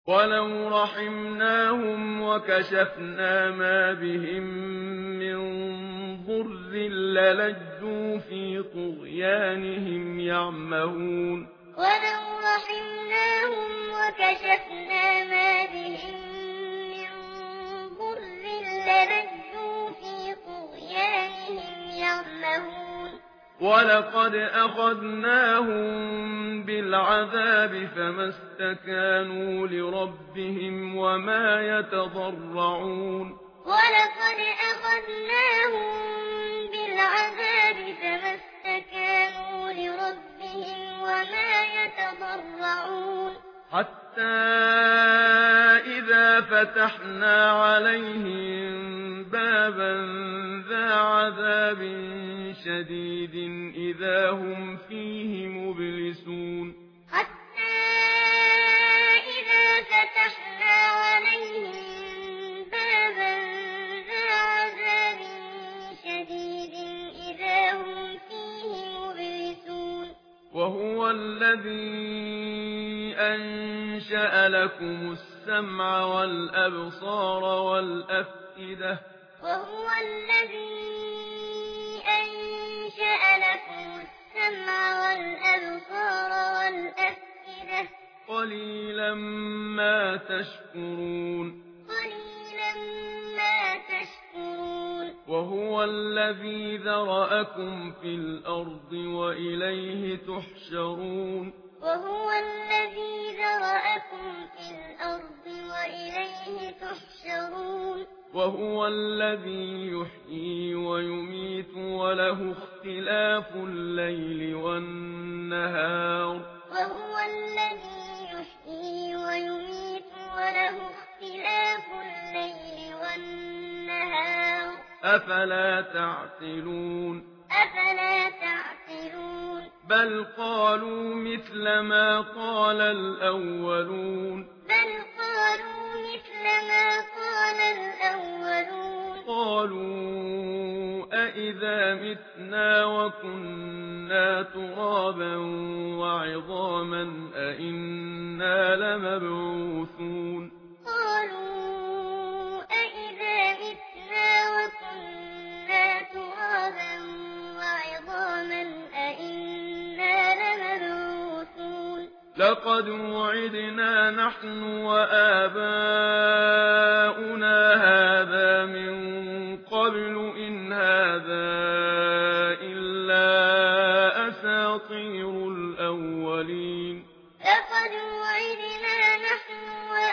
ولو رحمناهم وكشفنا ما بهم من ضر للجوا في طغيانهم يعمهون ولو رحمناهم وكشفنا ما بهم من ضر للجوا في طغيانهم يعمهون ولقد أخذناهم بالعذاب فما استكانوا لربهم وما يتضرعون ولقد أخذناهم بالعذاب فما استكانوا لربهم وما يتضرعون حتى إذا فتحنا عليهم بابا ذا عذاب شديد إذا هم فيه مبلسون حتى إذا فتحنا عليهم بابا ذا عذاب شديد إذا هم فيه مبلسون وهو الذي أنشأ لكم السمع والأبصار والأفئدة وهو الذي أنشأ لكم السمع والأبصار والأفئدة قليلا ما تشكرون قليلا ما تشكرون وهو الذي ذرأكم في الأرض وإليه تحشرون وهو الذي ذرأكم في الأرض وإليه تحشرون وهو الذي يحيي ويميت وله اختلاف الليل والنهار وهو الذي يحيي ويميت وله اختلاف الليل والنهار أفلا تعقلون أفلا تعقلون بل قالوا مثل ما قال الأولون بل قالوا مثل ما قال الأولون قالوا أإذا متنا وكنا ترابا وعظاما أإنا لمبعوثون قالوا أإذا متنا وكنا ترابا وعظاما أإنا لمبعوثون لقد وعدنا نحن وآباؤنا هذا من قبل إن هذا إلا أساطير الأولين لقد وعدنا نحن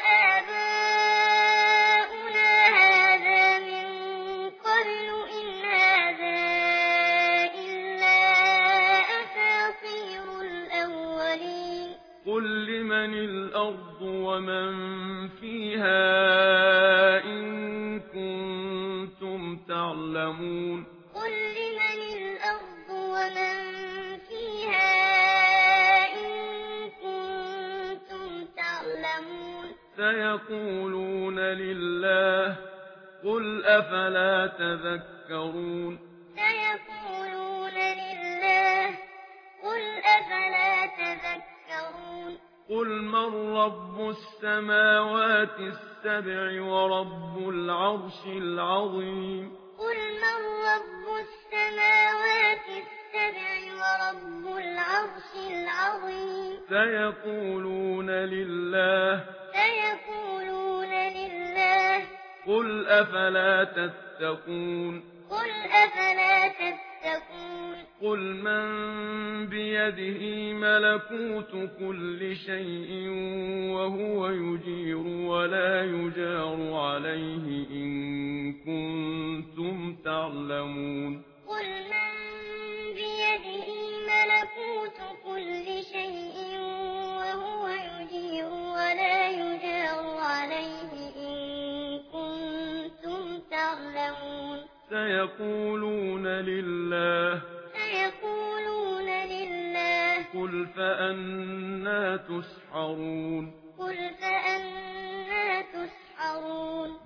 وآباؤنا هذا من قبل إن هذا إلا أساطير الأولين قل لمن الأرض ومن فيها إن كنتم تعلمون قل لمن الأرض ومن فيها إن كنتم تعلمون سيقولون لله قل أفلا تذكرون سيقولون لله قل أفلا تذكرون قل من رب السماوات السبع ورب العرش العظيم قل من رب السماوات السبع ورب العرش العظيم سيقولون لله سيقولون لله قل أفلا تتقون قل أفلا تتقون قل من بيده ملكوت كل شيء وهو يجير ولا يجار عليه إن كنتم تعلمون قل من بيده ملكوت كل شيء وهو يجير ولا يجار عليه إن كنتم تعلمون سيقولون لله سيقولون لله قل فأنا تسحرون